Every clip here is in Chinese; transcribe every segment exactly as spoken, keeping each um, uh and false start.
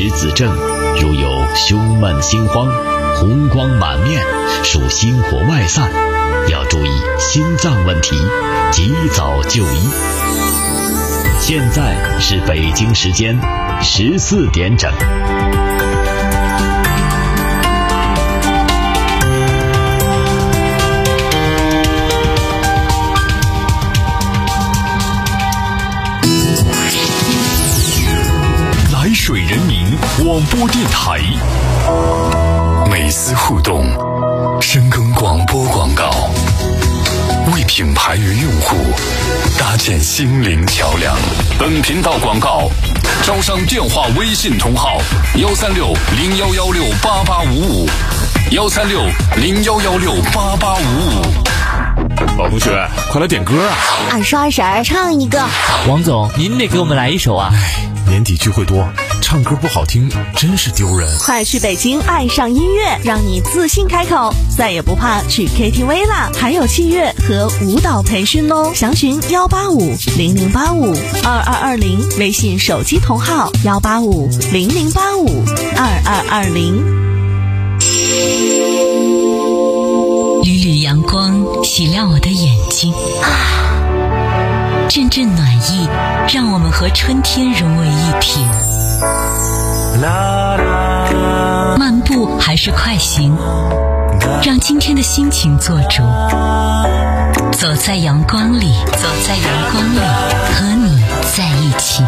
实子症，如有胸闷心慌、红光满面，属心火外散，要注意心脏问题，及早就医。现在是北京时间十四点整。 来水人民广播电台，每丝互动，深耕广播广告，为品牌与用户搭建心灵桥梁。本频道广告招商电话微信同号幺三六零幺幺六八八五五幺三六零幺幺六八八五五。 老同学，快来点歌啊！ 二十二婶儿唱一个。 王总，您得给我们来一首啊！ 哎，年底聚会多，唱歌不好听真是丢人。 快去北京爱上音乐，让你自信开口，再也不怕去 K T V 啦！还有器乐和舞蹈培训哦，详询幺八五零零八五二二二零，微信手机同号幺八五零零八五二二二零。 缕缕阳光洗亮我的眼睛，啊，阵阵暖意让我们和春天融为一体。漫步还是快行，让今天的心情做主。走在阳光里，走在阳光里，和你在一起。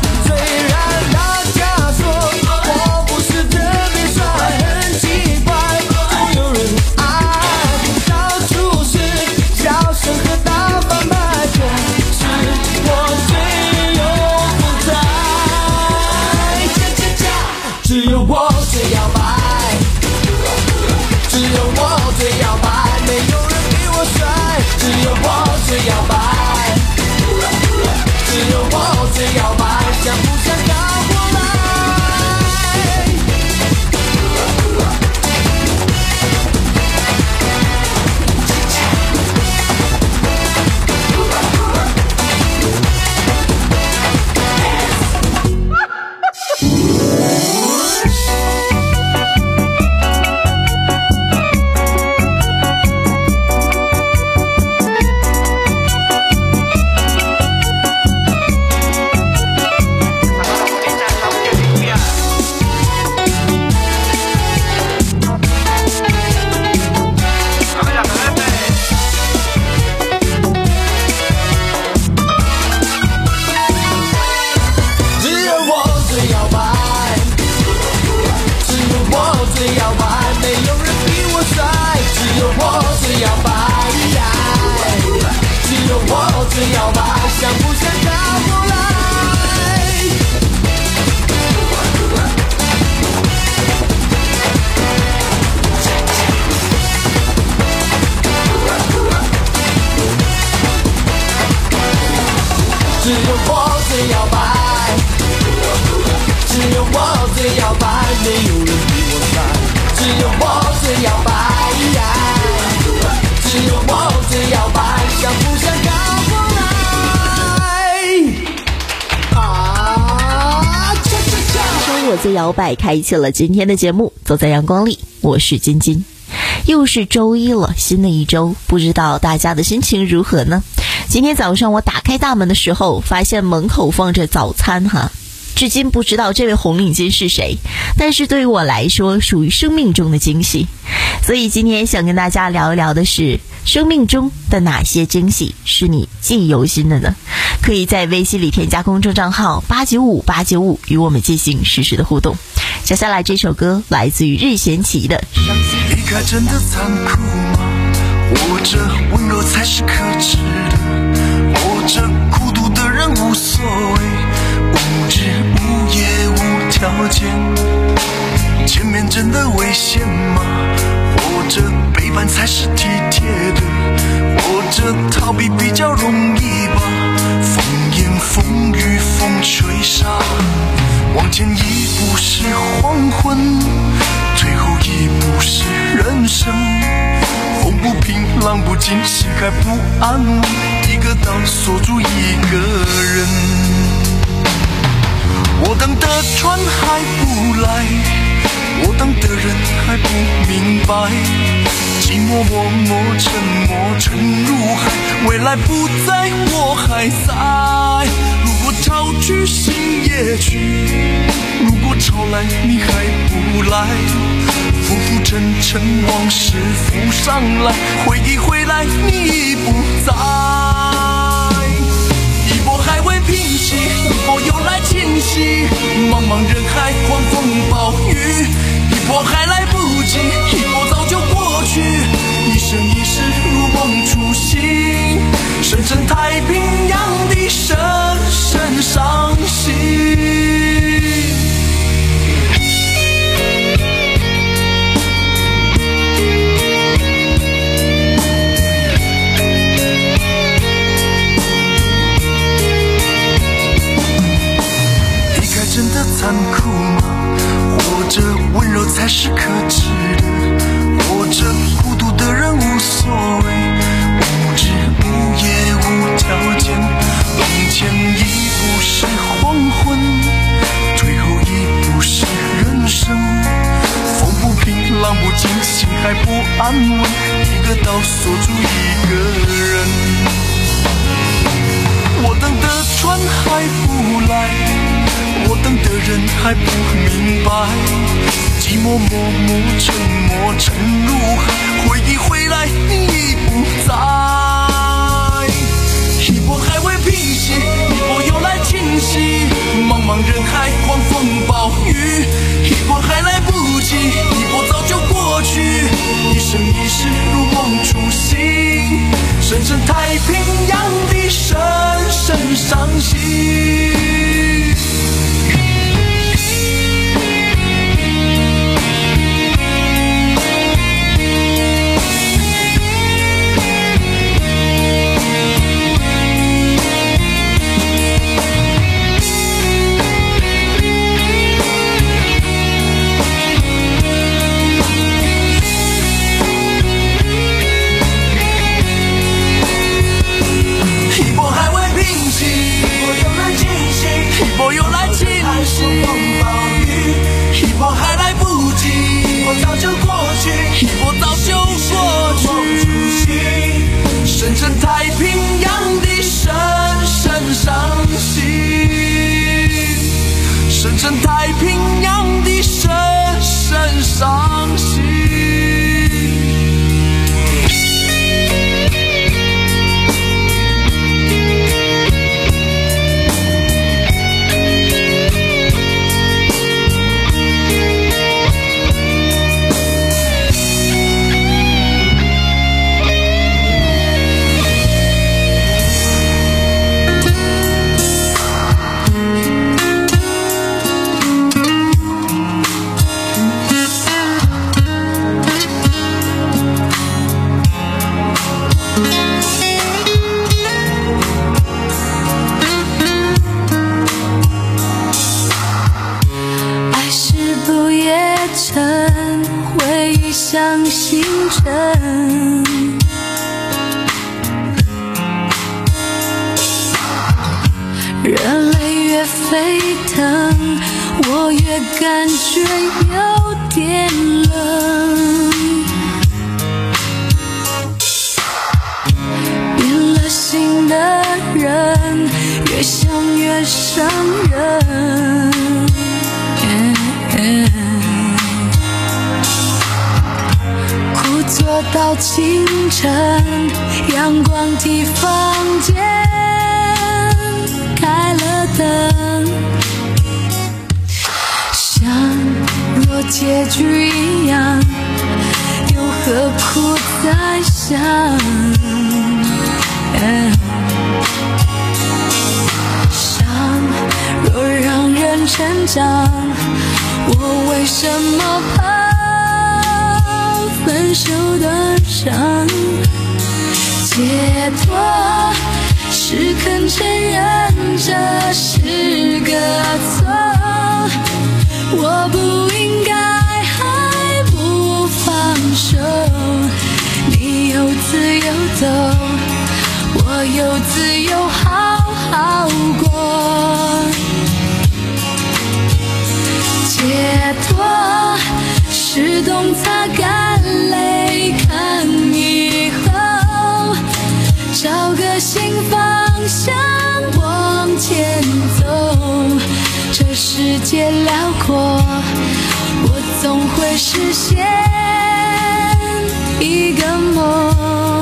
虽然大家说我不是特别帅，很奇怪。 最摇摆，没有人比我帅，只有我最摇摆，只有我最摇摆，想不想高过来？啊！ 我最摇摆开启了今天的节目，走在阳光里，我是晶晶。又是周一了，新的一周，不知道大家的心情如何呢？今天早上我打开大门的时候，发现门口放着早餐哈，至今不知道这位红领巾是谁，但是对于我来说属于生命中的惊喜。所以今天想跟大家聊一聊的是生命中的哪些惊喜是你记忆犹新的呢？可以在微信里添加公众账号八九五八九五与我们进行实时的互动。接下来这首歌来自于任贤齐的伤心。 离开真的残酷吗？活着温柔才是可耻的，活着孤独的人无所谓，无日无夜无条件，见面真的危险吗？活着背叛才是体贴的，活着逃避比较容易吧，风言风语风吹沙，往前一步是黄昏，最后一步是人生，风不平浪不静，心还不安稳，一个岛锁住一个人，我等的船还不来，我等的人还不明白，寂寞默默沉默沉入海，未来不在我还在，如果潮去心也去，如果潮来你还不来，浮浮沉沉往事浮上来，回忆回来你已不在，一波还未平息，一波又来侵袭，茫茫人海狂风暴雨，一波还来不及，一波早就过去，一生一世如梦初醒，深深太平洋的深深伤心。真的残酷吗？活着温柔才是可耻的，活着孤独的人无所谓，无日无夜无条件，往前一步是黄昏，最后一步是人生，风不平浪不静，心还不安稳，一个岛锁住一个人，我等的船还不来，我等的人还不明白，寂寞默默沉默沉入海，回忆回来你已不在，一波还未平息，一波又来侵袭，茫茫人海狂风暴雨，一波还来不及，一波早就过去，一生一世如梦初醒，深深太平洋的深深伤心。 像星辰，热泪越沸腾，我越感觉有点冷。变了心的人，越想越伤人。苦坐到清晨，阳光替房间开了灯，像若结局一样，又何苦再想？伤若让人成长，我为什么怕分手的伤？解脱是肯承认这是个错，我不应该还不放手。你有自由走，我有自由好好过。解脱是懂擦干泪，看以后找个新方向往前走。这世界辽阔，我总会实现一个梦。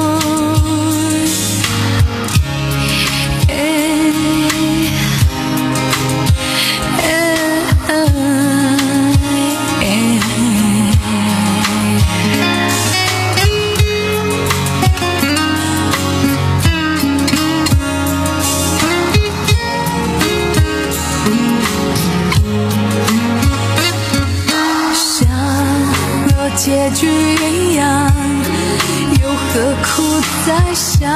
结局一样，又何苦再想？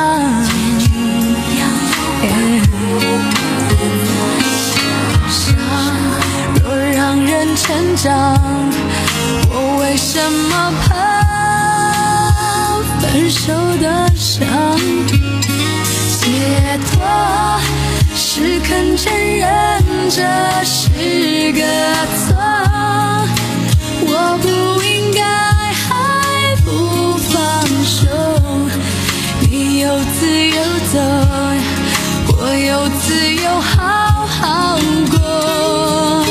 伤若让人成长，我为什么怕分手的伤？解脱是肯承认这是个错，我不应该还不放手。你有自由走，我有自由好好过。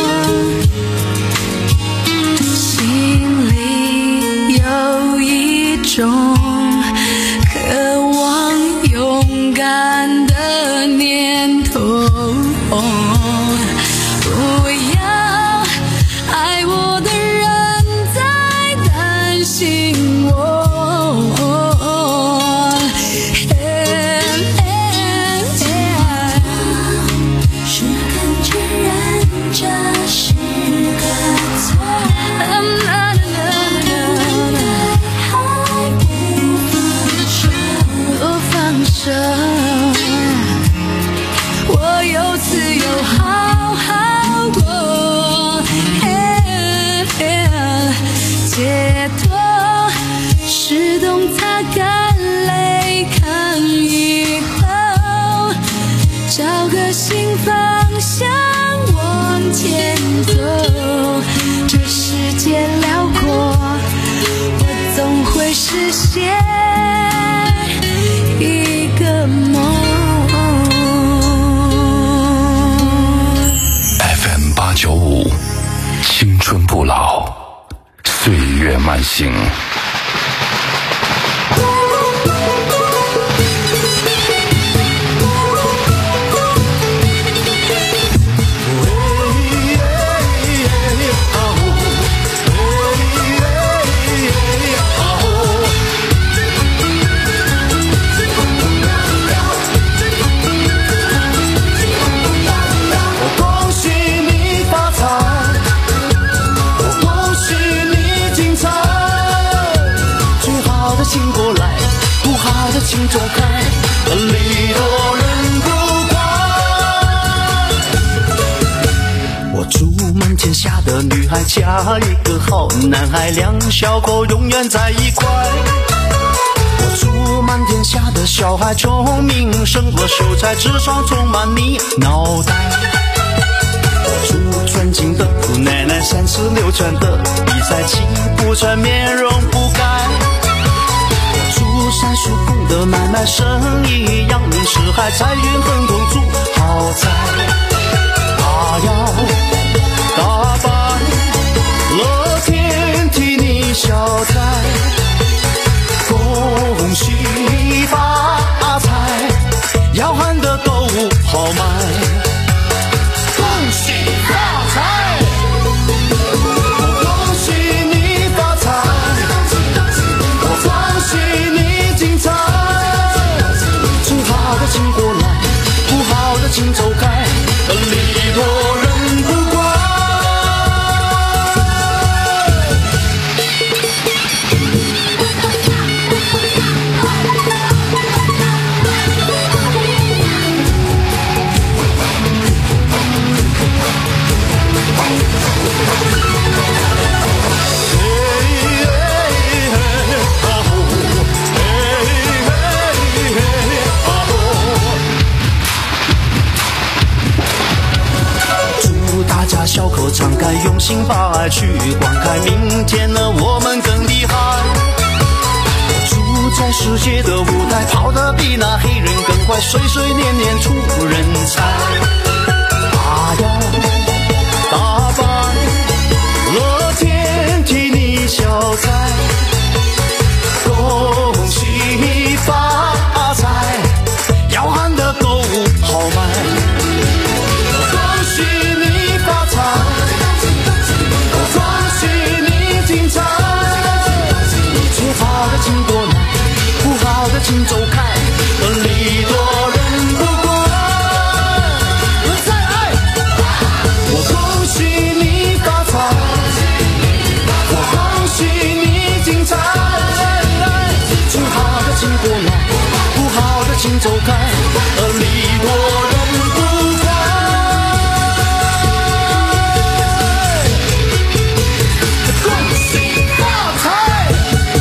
心里有一种渴望勇敢的念头，不要爱我的人在担心我。是肯承认这是个错，还不放手，我有自由好好过。解脱是懂擦干泪，看以后找个新方向往前走。这世界辽阔，我总会实现一个梦。 F M 八九五，青春不老，岁月慢行。 请走开，礼多人不怪。我祝满天下的女孩嫁一个好男孩，两小口永远在一块。我祝满天下的小孩聪明胜过秀才，智商充满你脑袋。我祝尊敬的姑奶奶三十六圈的比赛气不喘，面容不改。我祝三叔公的买卖生意扬名四海，财运亨通祝好财。他要打败乐天替你消灾，恭喜发财，要喊得购物好卖。恭喜发财，我恭喜你发财，我恭喜你精彩。请好的请过来，不好的请走开，礼多人不怪。小口敞开，用心把爱去灌溉，明天呢我们更厉害。我住在世界的舞台，跑得比那黑人更快，岁岁年年出人才。他要打败乐天替你消灾，恭喜发财，要喊得购物好卖。请过来，不好的请走开，礼多人不怪。再爱，我恭喜你发财，我恭喜你精彩。请好的请过来，不好的请走开，礼多人不怪。恭喜发财。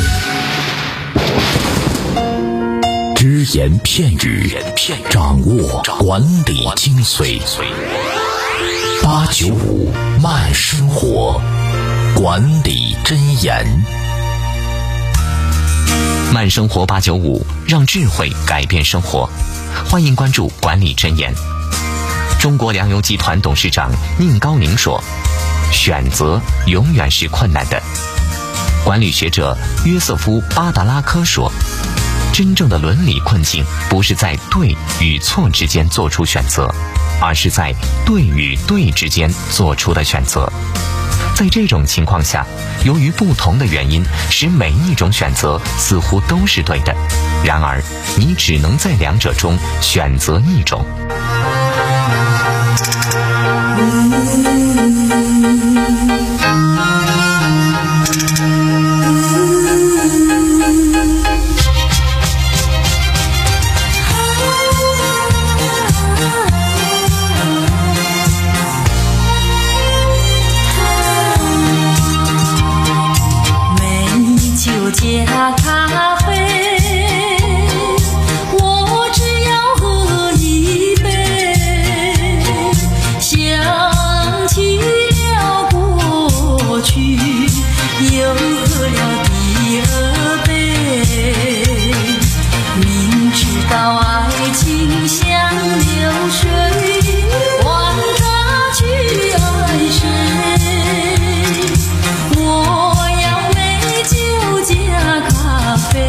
只言片语，掌握管理精髓。八九五慢生活，管理箴言。 慢生活八九五，让智慧改变生活。欢迎关注管理箴言。中国粮油集团董事长宁高宁说：“选择永远是困难的。”管理学者约瑟夫·巴达拉科说：“真正的伦理困境不是在对与错之间做出选择，而是在对与对之间做出的选择。在这种情况下，由于不同的原因，使每一种选择似乎都是对的，然而你只能在两者中选择一种。” 加咖啡，我只要喝一杯，想起了过去，又喝了第二杯，明知道爱情像流水，管它去爱谁，我要美酒加咖啡，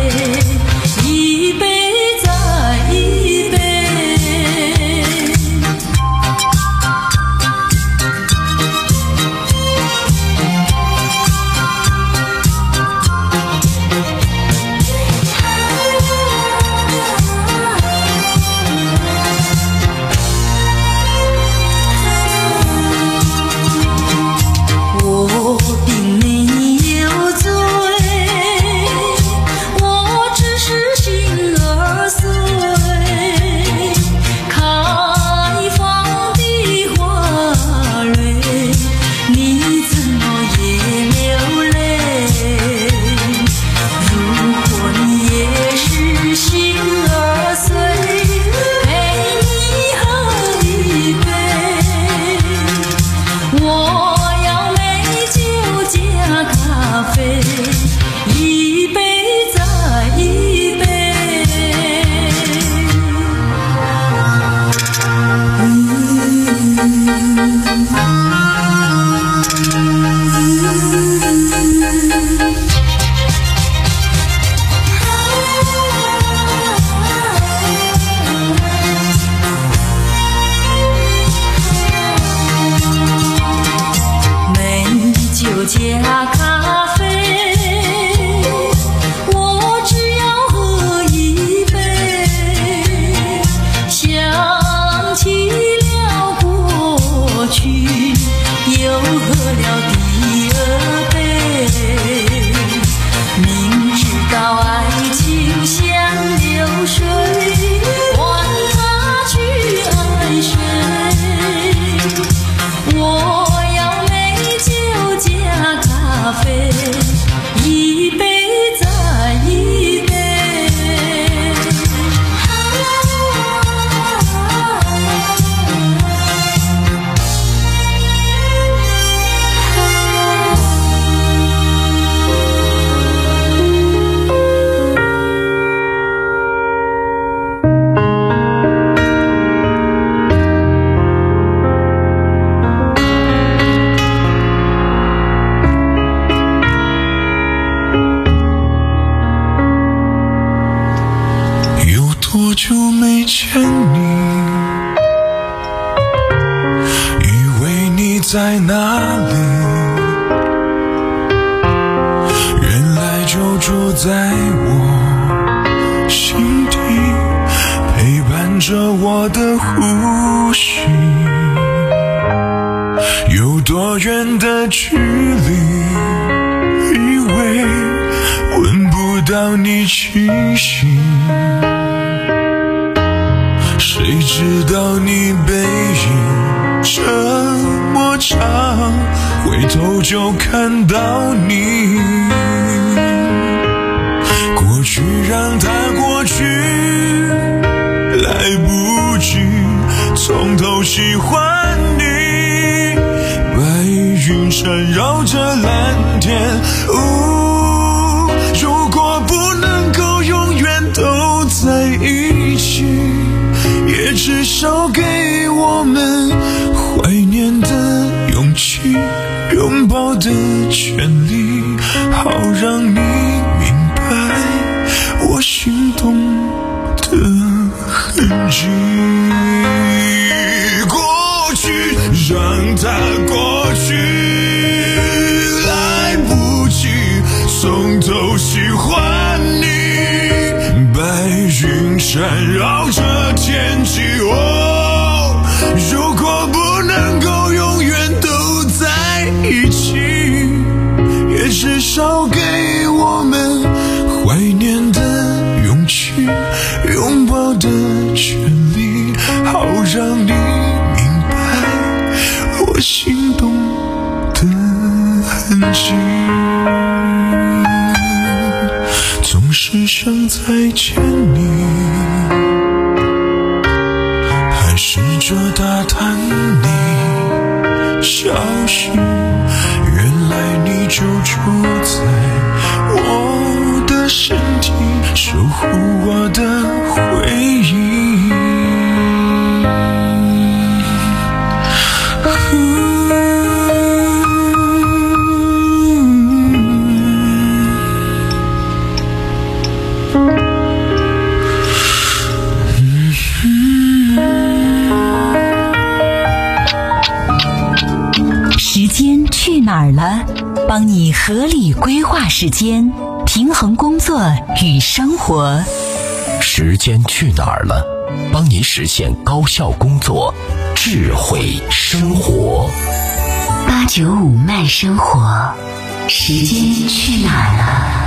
一杯再一杯。美酒加咖啡，我只要喝一杯。想起了过去，又喝了第二杯。明知道爱情像流水，管它去爱谁。我要美酒加咖啡，一杯再一杯。 有多久没见你？以为你在哪里？原来就住在我心底，陪伴着我的呼吸。有多远的距离？以为闻不到你气息，谁知道你背影这么长，回头就看到你。过去让它过去，来不及从头喜欢你。白云缠绕着蓝天，哦，如果不能够永远都在一起，也至少给我们怀念的勇气，拥抱的权利，好让你明白我心动的痕迹。过去让它过去，来不及从头喜欢你。白云缠绕着天际，哦，如果不能够永远都在一起，也至少给我们怀念的勇气，拥抱的权利，好让你明白我心动的痕迹。总是想再见你，还试着打探你消息，原来你就住在我的身体，守护我的回忆。 时间去哪儿了？帮你合理规划时间，平衡工作与生活。 时间去哪儿了？帮您实现高效工作，智慧生活。 八九五慢生活，时间去哪儿了？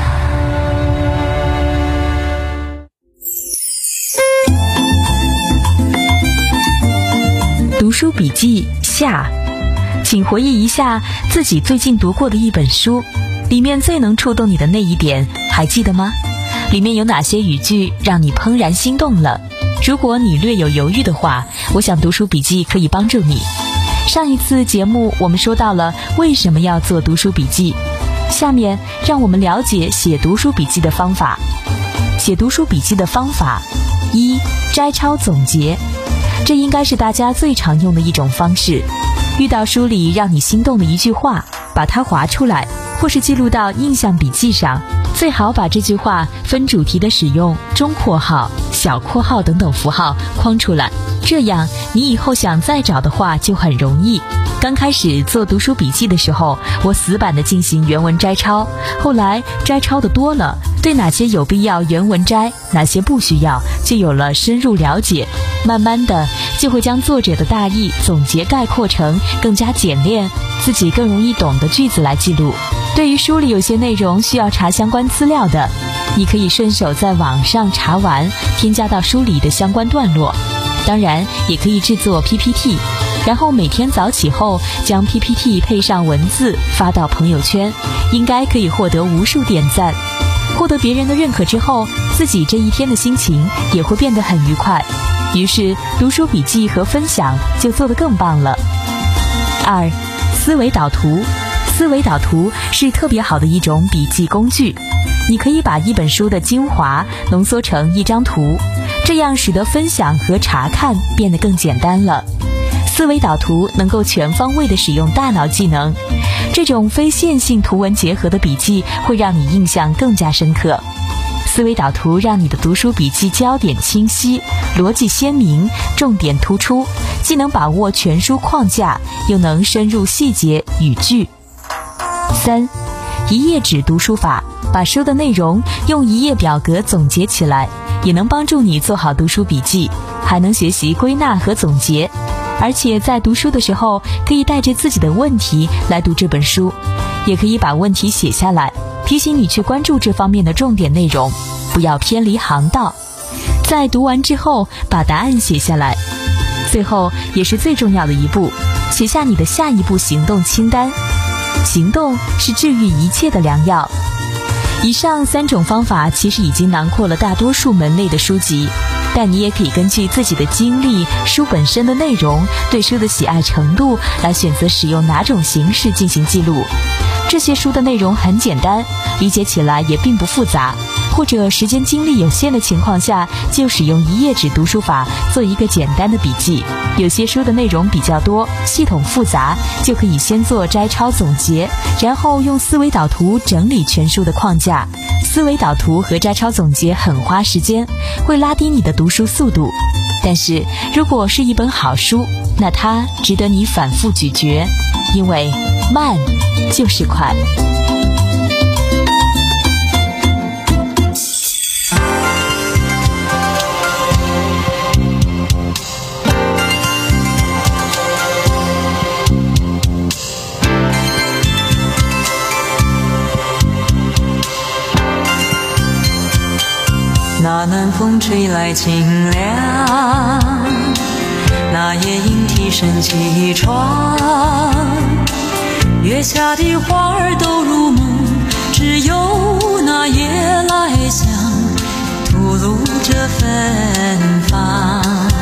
读书笔记下，请回忆一下自己最近读过的一本书，里面最能触动你的那一点，还记得吗？里面有哪些语句让你怦然心动了？如果你略有犹豫的话，我想读书笔记可以帮助你。上一次节目我们说到了为什么要做读书笔记， 下面让我们了解写读书笔记的方法。写读书笔记的方法：一、摘抄总结。这应该是大家最常用的一种方式。遇到书里让你心动的一句话，把它划出来，或是记录到印象笔记上。最好把这句话分主题的使用中括号、小括号等等符号框出来，这样你以后想再找的话就很容易。刚开始做读书笔记的时候，我死板地进行原文摘抄，后来摘抄的多了，对哪些有必要原文摘，哪些不需要，就有了深入了解。慢慢的就会将作者的大意总结概括成更加简练、自己更容易懂的句子来记录。对于书里有些内容需要查相关资料的，你可以顺手在网上查完，添加到书里的相关段落。当然也可以制作 P P T， 然后每天早起后将 P P T 配上文字发到朋友圈，应该可以获得无数点赞。获得别人的认可之后，自己这一天的心情也会变得很愉快，于是读书笔记和分享就做得更棒了。二、思维导图。思维导图是特别好的一种笔记工具，你可以把一本书的精华浓缩成一张图，这样使得分享和查看变得更简单了。思维导图能够全方位地使用大脑技能，这种非线性图文结合的笔记会让你印象更加深刻。思维导图让你的读书笔记焦点清晰，逻辑鲜明，重点突出，既能把握全书框架，又能深入细节语句。三、一页纸读书法，把书的内容用一页表格总结起来，也能帮助你做好读书笔记，还能学习归纳和总结。而且在读书的时候，可以带着自己的问题来读这本书，也可以把问题写下来，提醒你去关注这方面的重点内容，不要偏离航道。在读完之后，把答案写下来。最后也是最重要的一步，写下你的下一步行动清单。行动是治愈一切的良药。以上三种方法其实已经囊括了大多数门类的书籍，但你也可以根据自己的经历、书本身的内容、对书的喜爱程度来选择使用哪种形式进行记录。这些书的内容很简单，理解起来也并不复杂，或者时间精力有限的情况下，就使用一页纸读书法做一个简单的笔记。有些书的内容比较多，系统复杂，就可以先做摘抄总结，然后用思维导图整理全书的框架。思维导图和摘抄总结很花时间，会拉低你的读书速度。但是如果是一本好书，那它值得你反复咀嚼，因为慢就是快。 那南风吹来清凉，那夜莺啼声起床，月下的花儿都入梦，只有那夜来香吐露着芬芳。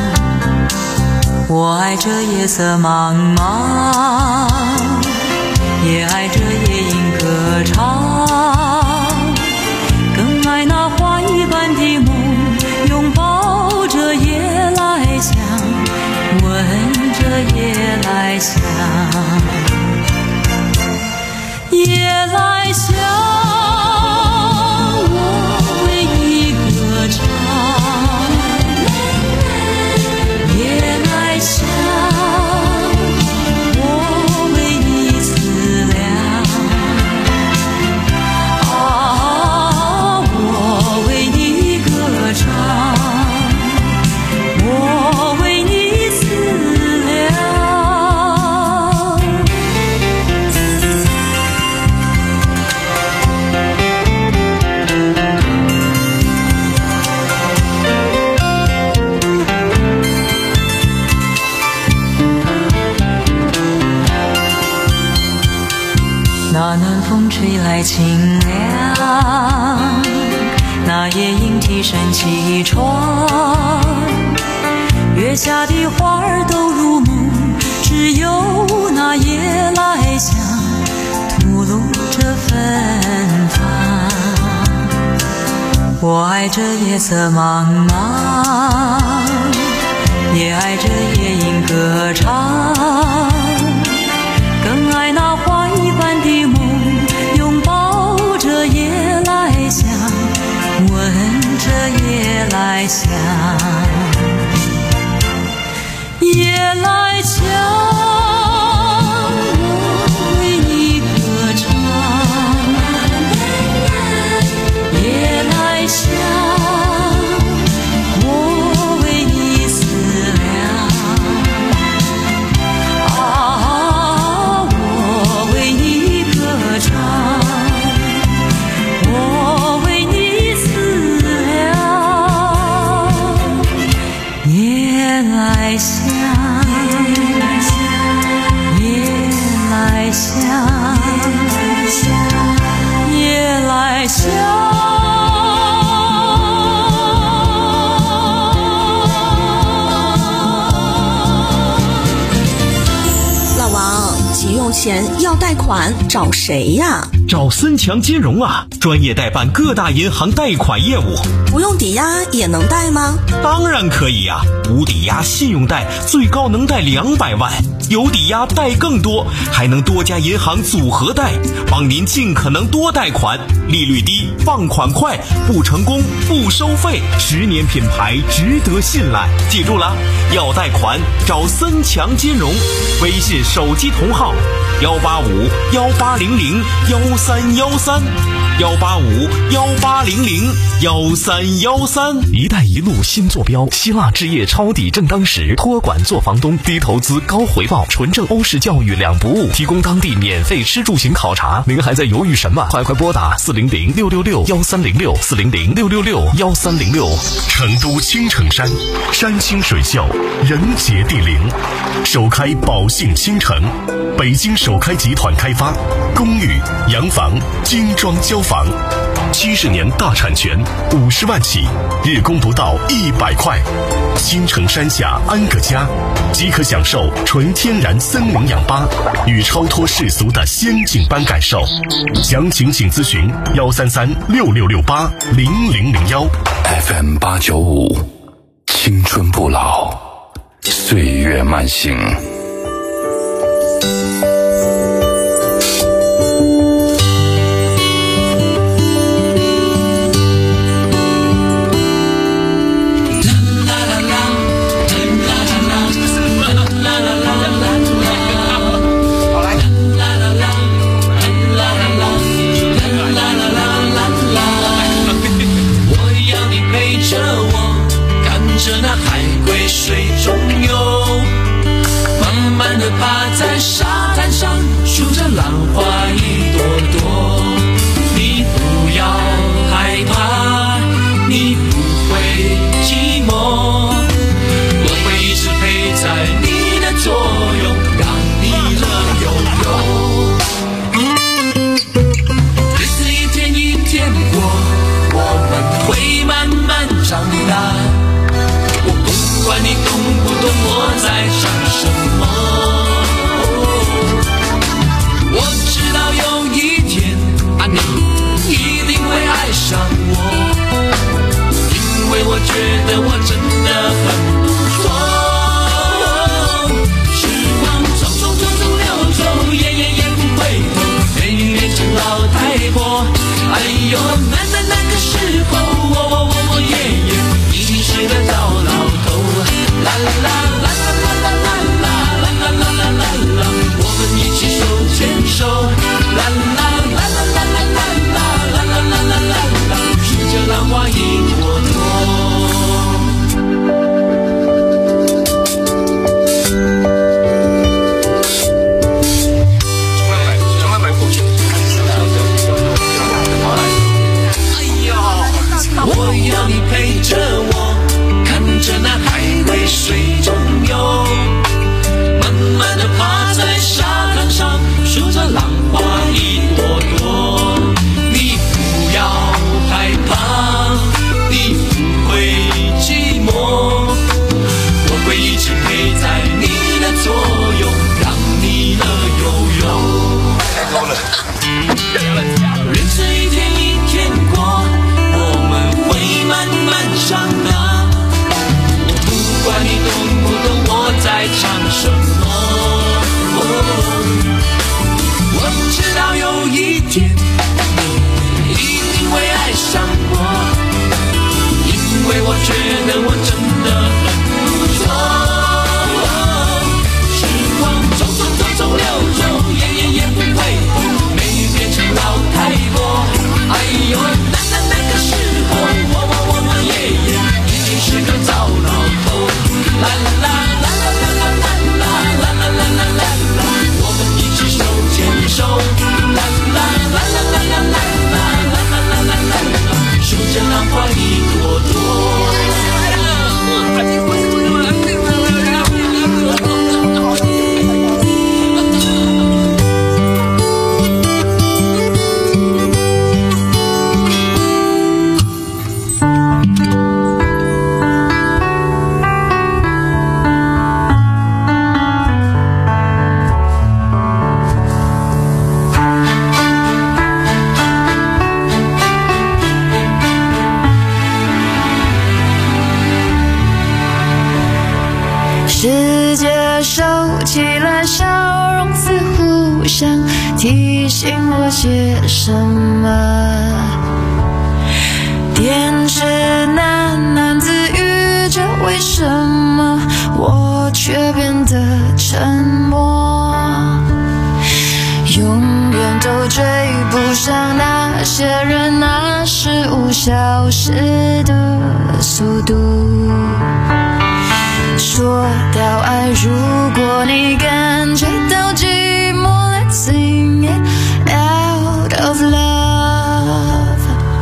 我爱这夜色茫茫，也爱这夜莺歌唱，更爱那花一般的梦，拥抱着夜来香，闻着夜来香。夜来香，我为你歌唱。夜来香，我为你思量。啊，我为你歌唱，我为你思量。那南风吹来清凉，那夜莺啼声起床，月下的花儿都入梦，只有那夜来香吐露着芬芳。我爱这夜色茫茫，也爱这夜莺歌唱，更爱那花一般的梦，拥抱着夜来香，闻着夜来香。夜来香，我为你歌唱。夜来香，我为你思量。啊，我为你歌唱，我为你思量。夜来香，夜来香。 老王，急用钱要贷款找谁呀？ 找森强金融啊，专业代办各大银行贷款业务。 不用抵押也能贷吗？ 当然可以呀、啊，无抵押信用贷最高能贷两百万，有抵押贷更多，还能多家银行组合贷，帮您尽可能多贷款，利率低，放款快，不成功不收费，十年品牌值得信赖。记住了，要贷款找森强金融，微信手机同号幺八五幺八零零幺三幺三幺八五幺八零零幺三幺三。 一带一路新坐标，希腊置业抄底正当时，托管做房东，低投资高回报，纯正欧式教育两不误，提供当地免费吃住行考察。您还在犹豫什么？快快拨打四零零六六六幺三零六四零零六六六幺三零六。 成都青城山，山清水秀，人杰地灵，首开宝信新城，北京首开集团开发，公寓、洋房、精装交房，七十年大产权，五十万起，日供不到一百块。青城山下安个家，即可享受纯天然森林氧吧与超脱世俗的仙境般感受。详情请咨询幺三三六六六八零零零幺。F M 八九五，青春不老，岁月慢行。 趴在沙滩上数着浪花一朵朵，你不要害怕，你不会寂寞，我会一直陪在你的左右，让你乐悠悠。日子一天一天过，我们会慢慢长大，我不管你懂不懂我在想什么，我觉得我真的很不错，时光匆匆匆匆流走，也也也不回头，没变成老太婆。哎呦，那那那个时候，我我我我爷爷已经是个糟老头。啦啦啦啦啦啦啦啦啦啦啦啦啦啦，我们一起手牵手。啦啦啦啦啦啦啦啦啦啦啦啦啦啦，数着浪花一朵朵。 信我些什么？电视喃喃自语着为什么我却变得沉默，永远都追不上那些人那十五小时的速度。说到爱，如果你感觉到寂寞 Let's sing it out of love。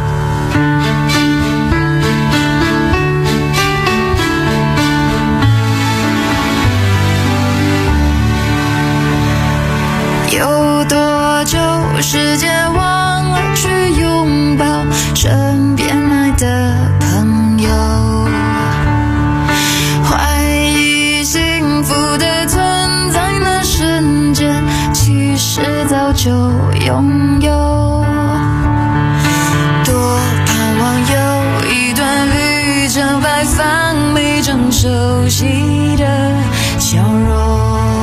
有多久时间忘了去拥抱身边爱的朋友，怀疑幸福的存在那瞬间其实早就拥有，多盼望有一段旅程摆放每张熟悉的笑容。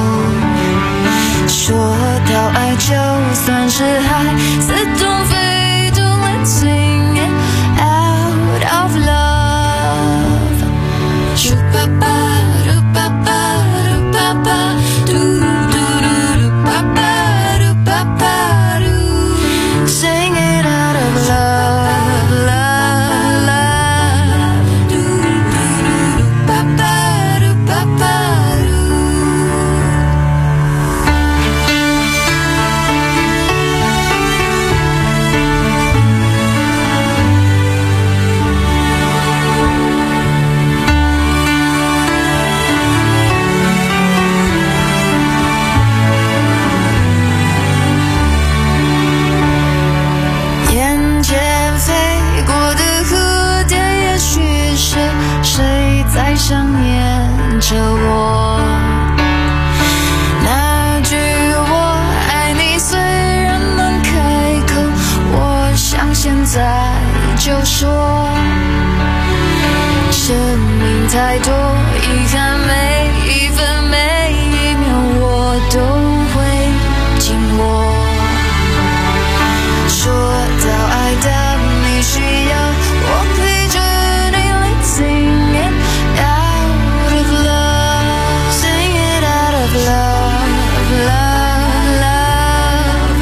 说到爱，就算是海似懂非懂 Let's sing it out of love。 嘟吧吧嘟吧吧嘟吧吧嘟嘟嘟嘟吧吧嘟吧吧嘟 Sing it out of love love love 嘟嘟嘟嘟吧吧嘟吧吧嘟。想念着我，那句我爱你虽然能开口，我想现在就说。生命太多遗憾，每一分每一秒我都会紧握。说到爱，当你需要我陪着你 Let's sing it out of love, sing it out of love, love, love.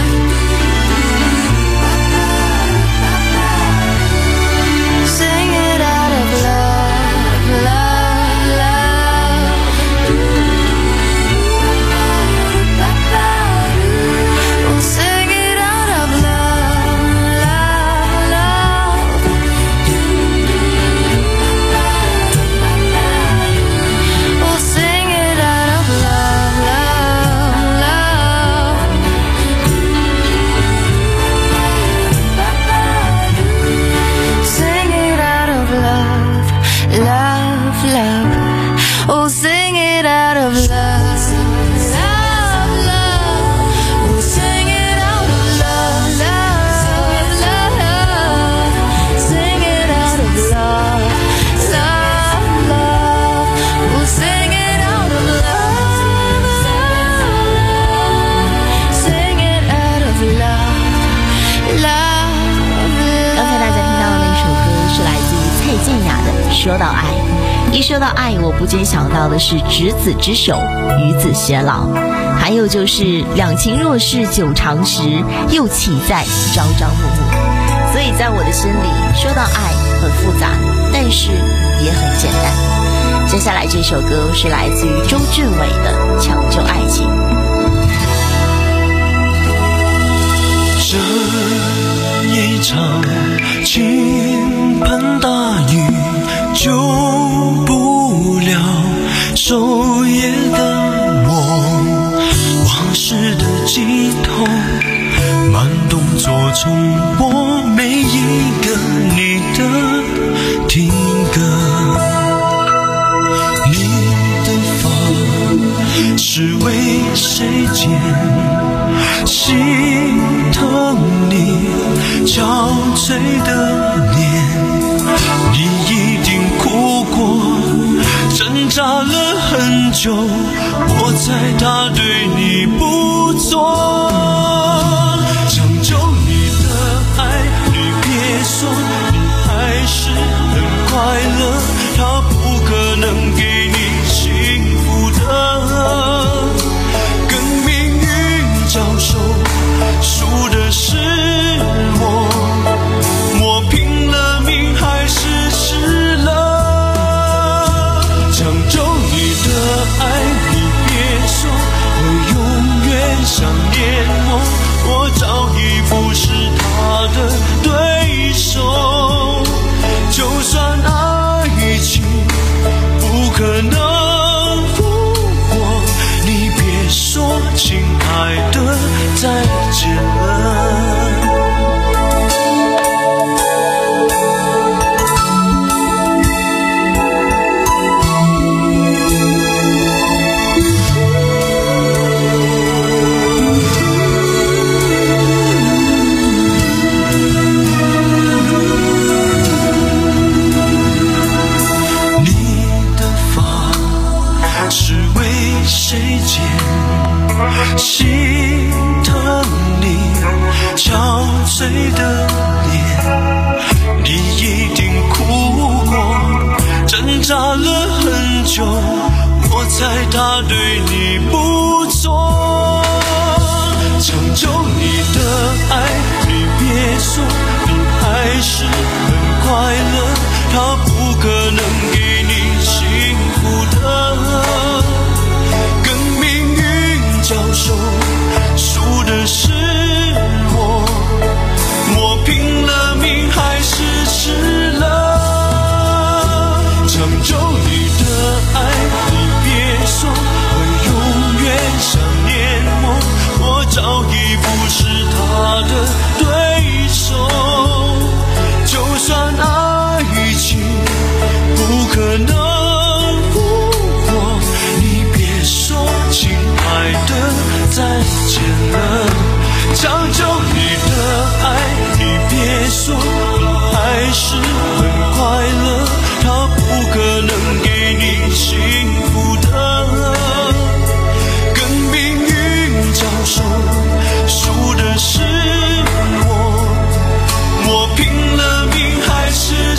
Sing it out of love, love, love. Oh, sing it out of love, love, love. Oh, sing it out of love, love, love. Sing it out of love, love, love. Oh, sing it out of love, love, love. Oh, sing it out of love, love, love. Sing it out of love, love, love. Oh, sing it out of love, love. Sing it out of love, love. 刚才大家听到的那首歌是来自于蔡健雅的《说到爱》。一说到爱，我不禁想到的是执子之手，与子偕老，还有就是两情若是久长时，又岂在朝朝暮暮。所以在我的心里，说到爱很复杂，但是也很简单。接下来这首歌是来自于周俊伟的《抢救爱情》。 这一场倾盆大雨救不了守夜的我，往事的尽头慢动作重播每一个你的听歌。你的发是为谁剪，心疼你憔悴的脸，你一定哭过，挣扎了很久，我猜他对你不错。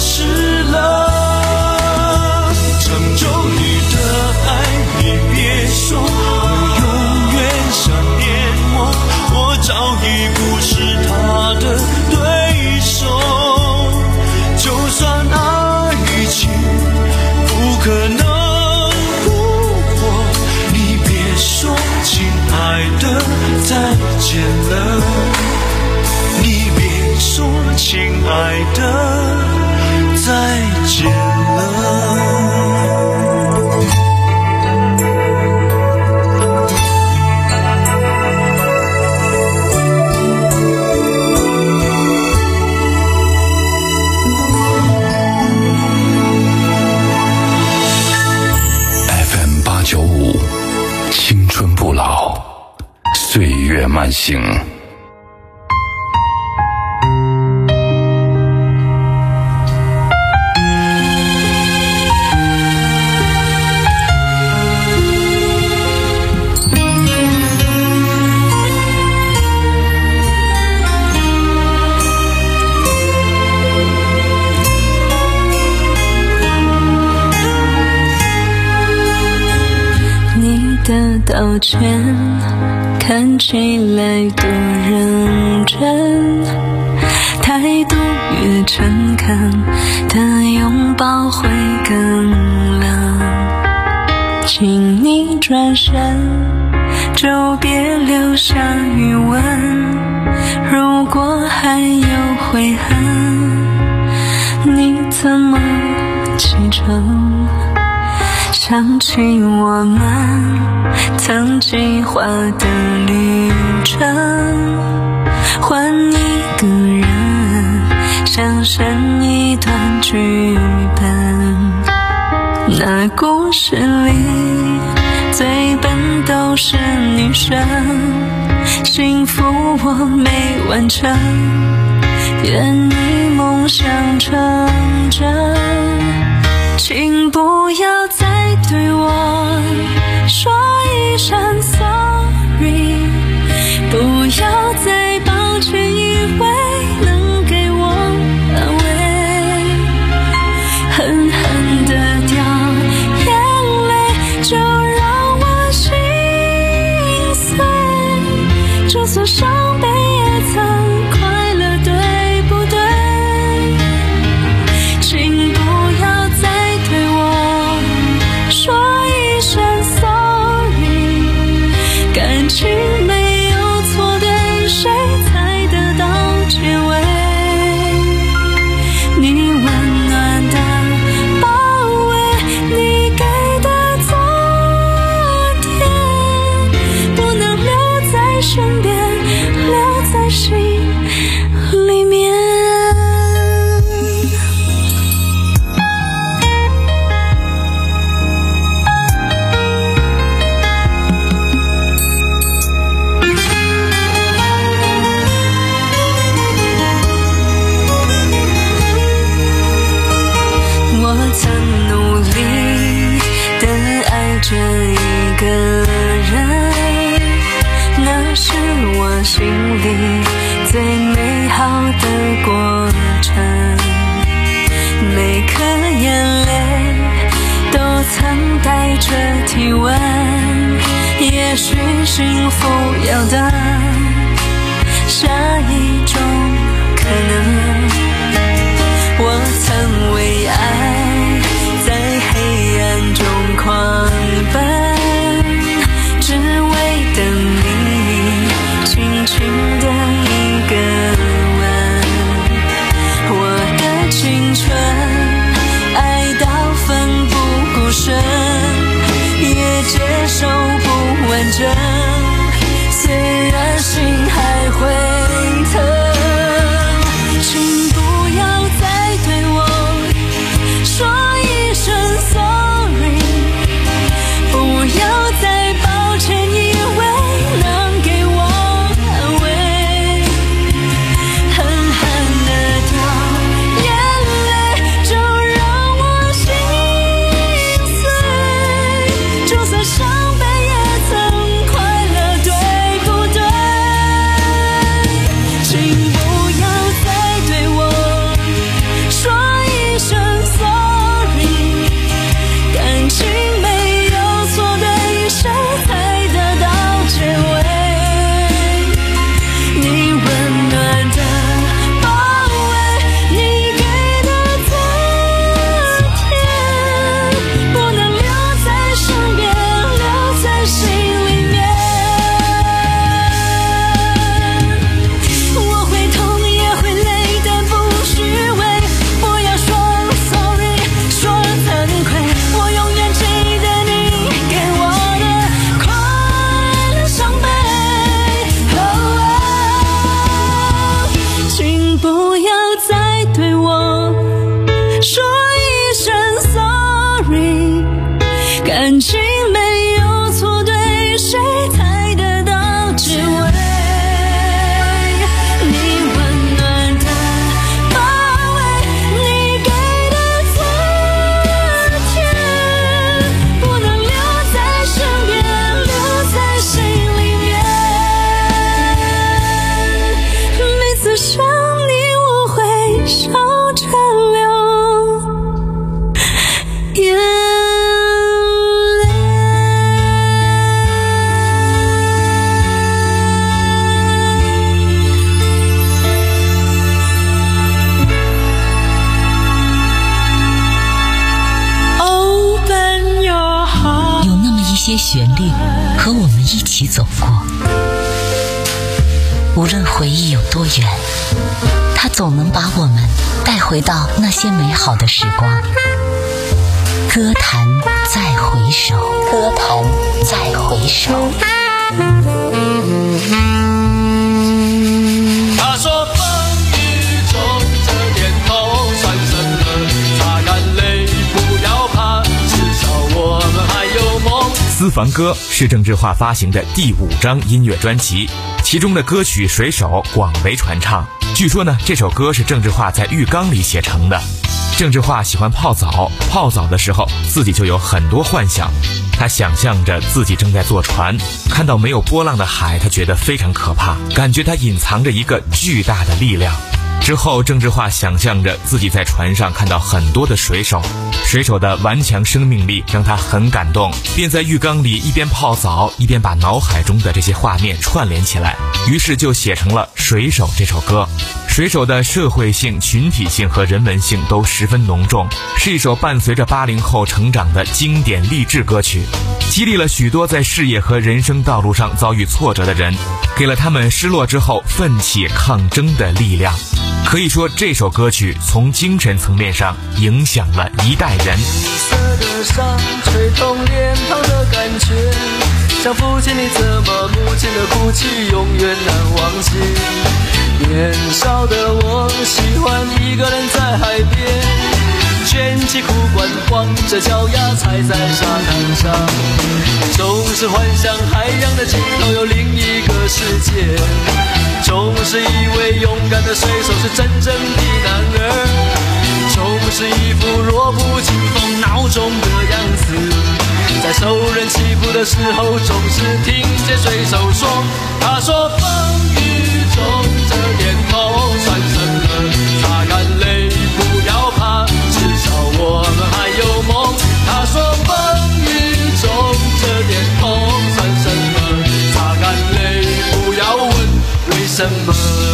失了。长久里的爱，你别说会永远想念我，我早已不是他的对手。就算爱情不可能不过，你别说亲爱的再见了，你别说亲爱的再见了。 青春不老，岁月慢行。 的道歉看起来多认真，态度越诚恳的拥抱会更冷。请你转身，就别留下余温，如果还有悔恨，你怎么启程？想起我们曾计划的旅程，换一个人想生一段剧本。那故事里最笨都是女生，幸福我没完成，愿你梦想成真。请不要再对我说一声 sorry， 不要再抱歉以为能给我安慰，狠狠地掉眼泪就让我心碎，就算伤悲也曾快乐，对不对？请不要再对我说一声 sorry， 感情没有错的谁才得到结尾，你温暖的包围，你给的昨天，不能留在身边，留在心里面。我曾努力地爱着一个人，那是我心里最美好的过程，每颗眼泪都曾带着体温，也许幸福要等下一种可能。我曾为爱在黑暗中狂奔，只为等你轻轻的一个吻。我的青春爱到奋不顾身，也接受不完整，虽然心还会疼。请起走过。无论回忆有多远，它总能把我们带回到那些美好的时光。歌坛再回首，歌坛再回首。 他说风雨中这点痛算什么，擦干泪不要怕，至少我们还有梦。 私房歌是郑智化发行的第五张音乐专辑，其中的歌曲《水手》广为传唱。据说呢，这首歌是郑智化在浴缸里写成的。郑智化喜欢泡澡，泡澡的时候自己就有很多幻想。他想象着自己正在坐船，看到没有波浪的海，他觉得非常可怕，感觉他隐藏着一个巨大的力量。之后郑智化想象着自己在船上看到很多的水手，水手的顽强生命力让他很感动，便在浴缸里一边泡澡一边把脑海中的这些画面串联起来，于是就写成了《水手》这首歌。水手的社会性、群体性和人文性都十分浓重，是一首伴随着八零后成长的经典励志歌曲，激励了许多在事业和人生道路上遭遇挫折的人，给了他们失落之后奋起抗争的力量。可以说，这首歌曲从精神层面上影响了一代人。 紫色的伤吹痛脸庞的感觉，像父亲你怎么母亲的哭泣永远难忘记。年少的我喜欢一个人在海边，卷起裤管，光着脚丫踩在沙滩上，总是幻想海洋的尽头有另一个世界，总是以为勇敢的水手是真正的男儿，总是一副弱不禁风孬种的样子，在受人欺负的时候总是听见水手说，他说风雨中这点痛算什么，擦干泪不要怕，至少我们还有梦。他说风雨中这点痛算什么，擦干泪不要问为什么。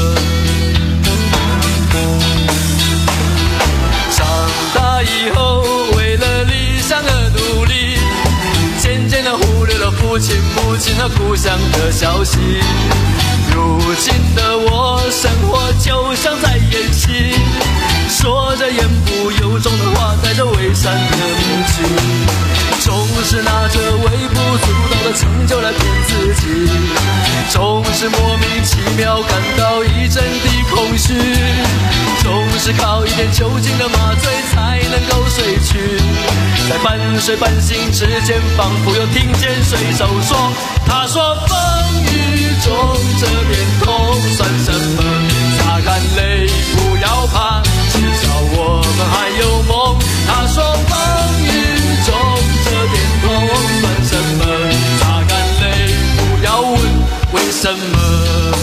长大以后为了理想而努力，渐渐地忽略了父亲母亲和故乡的消息。如今的我生活就像在演戏，说着言不由衷的话，带着伪善的母亲，总是拿着微不足道的成就来骗自己，总是莫名其妙感到一阵的空虚，总是靠一点酒精的麻醉才能够睡去，在半睡半醒之间，仿佛又听见水手说，他说风雨中这点痛算什么，擦干泪不要怕，至少我们还有梦。他说风雨中这点痛算什么，擦干泪不要问为什么。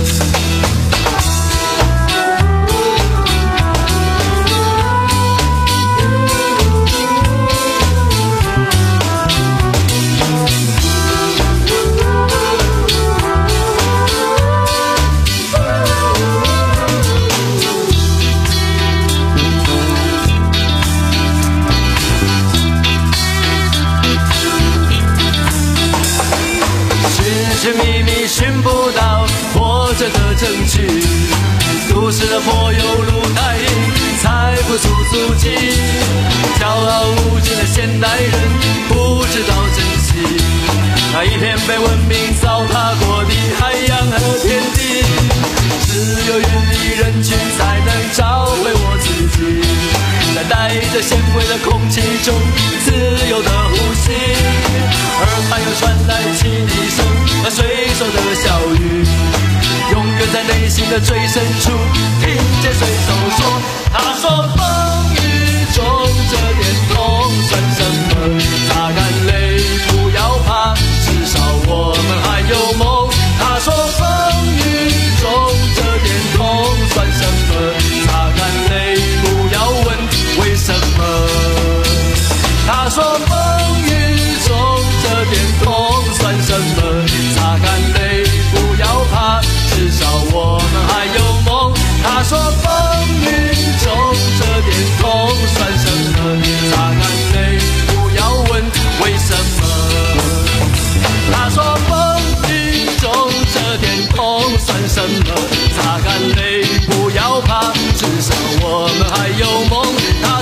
寻觅觅寻不到活着的证据，都市的柏油路太硬，踩不出足迹，骄傲无尽的现代人不知道珍惜那一片被文明糟蹋过的海洋和天地，只有远离人群才能找回我自己，在带着纤维的空气中自由的呼吸，耳畔又传来汽笛声和水手的笑语，永远在内心的最深处听见水手说，他说风雨中这点痛算什么，擦干泪不要怕，至少我们还有梦。他说风雨中这点痛算什么，擦干泪不要问为什么。他说风雨中这点痛算什么，擦干泪不要怕，至少我们还有梦。他说风雨中这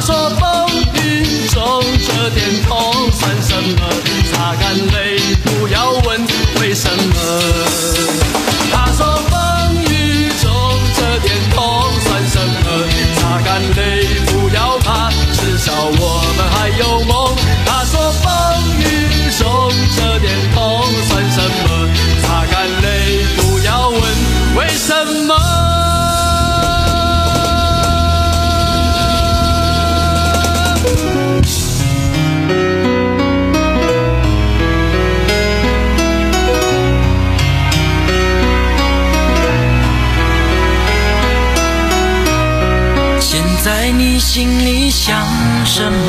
说风雨中这点痛算什么？擦干泪，不要问为什么。他说风雨中这点痛算什么？擦干泪，不要怕，至少我们还有梦。他说风雨中这点痛算什么？擦干泪，不要问为什么。 现在你心里想什么？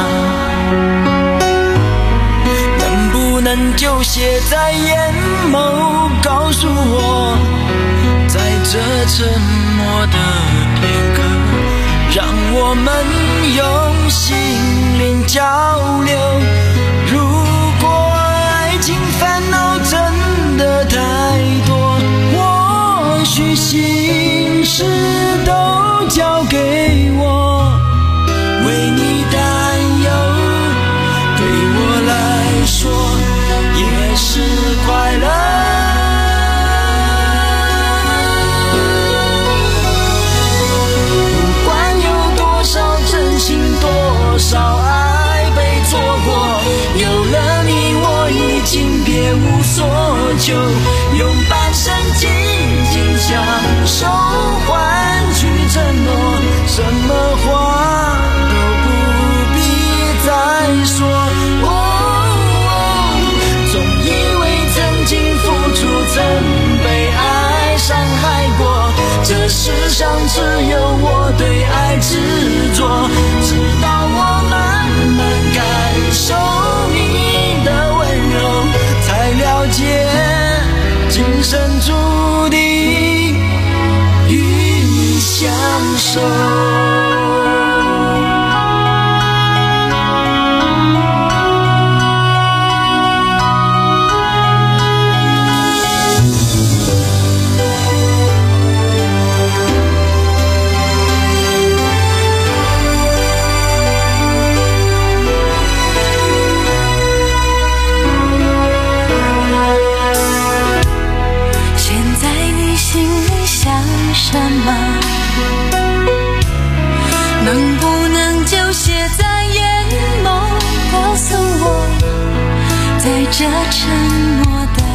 能不能就写在眼眸，告诉我，在这沉默的片刻，让我们用心灵交流。如果爱情烦恼真的太多，或许心事都交给我，为你担忧，对我来说也是快乐。不管有多少真心，多少爱被错过，有了你我已经别无所求，用半生紧紧相守，换取承诺，什么话都不必再说。哦哦，总以为曾经付出，曾被爱伤害过，这世上只有我对爱执着，直到我慢慢感受你的温柔，才了解今生注定与你相守。什么？能不能就写在眼眸，告诉我，在这沉默的